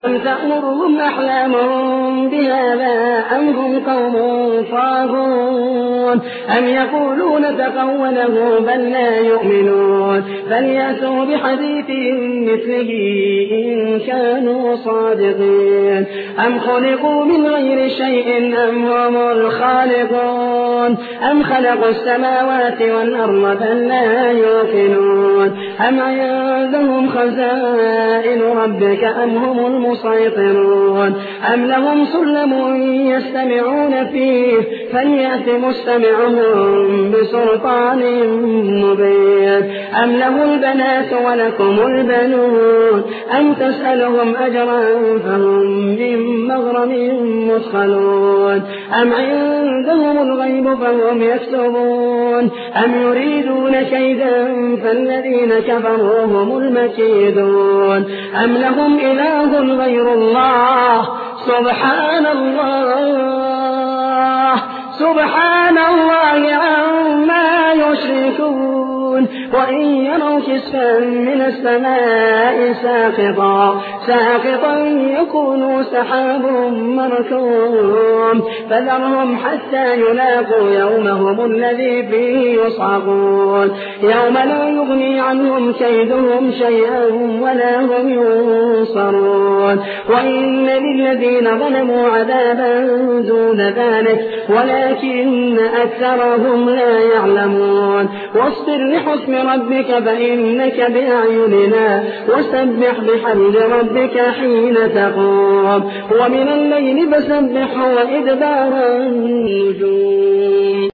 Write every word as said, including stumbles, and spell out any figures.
أم تأمرهم أحلامهم بهذا أم هم قوم طاغون أم يقولون تقوله بل لا يؤمنون فليأتوا بحديث مثله إن كانوا صادقين أم خلقوا من غير شيء أم هم الخالقون أم خلقوا السماوات والأرض بل لا يوقنون أم عندهم خزائن ربك أم هم المسيطرون أم لهم سلم يستمعون فيه فليأت مستمعهم بسلطان مبين أم له البنات ولكم البنون أم تسألهم أجرا فهم من مغرم مثقلون أم عندهم الغيب فهم يكتبون أم يريدون كيدا فالذين كفروا هم المكيدون أم لهم إله غير الله سبحان الله سبحان الله عما يشركون وإن يروا كسفا من السماء ساقطا ساقطا يكون سحاب مركوم فذرهم حتى يلاقوا يومهم الذي فيه يصعقون يوم لا يغني عنهم كيدهم شيئا ولا هم ينصرون وإن للذين ظلموا عذابا دون ذلك ولكن أكثرهم لا يعلمون واصبر لحكم ربك فإنك بأعيننا وسبح بحمد ربك حين تقوم ومن الليل فسبحه وإدبار النجوم.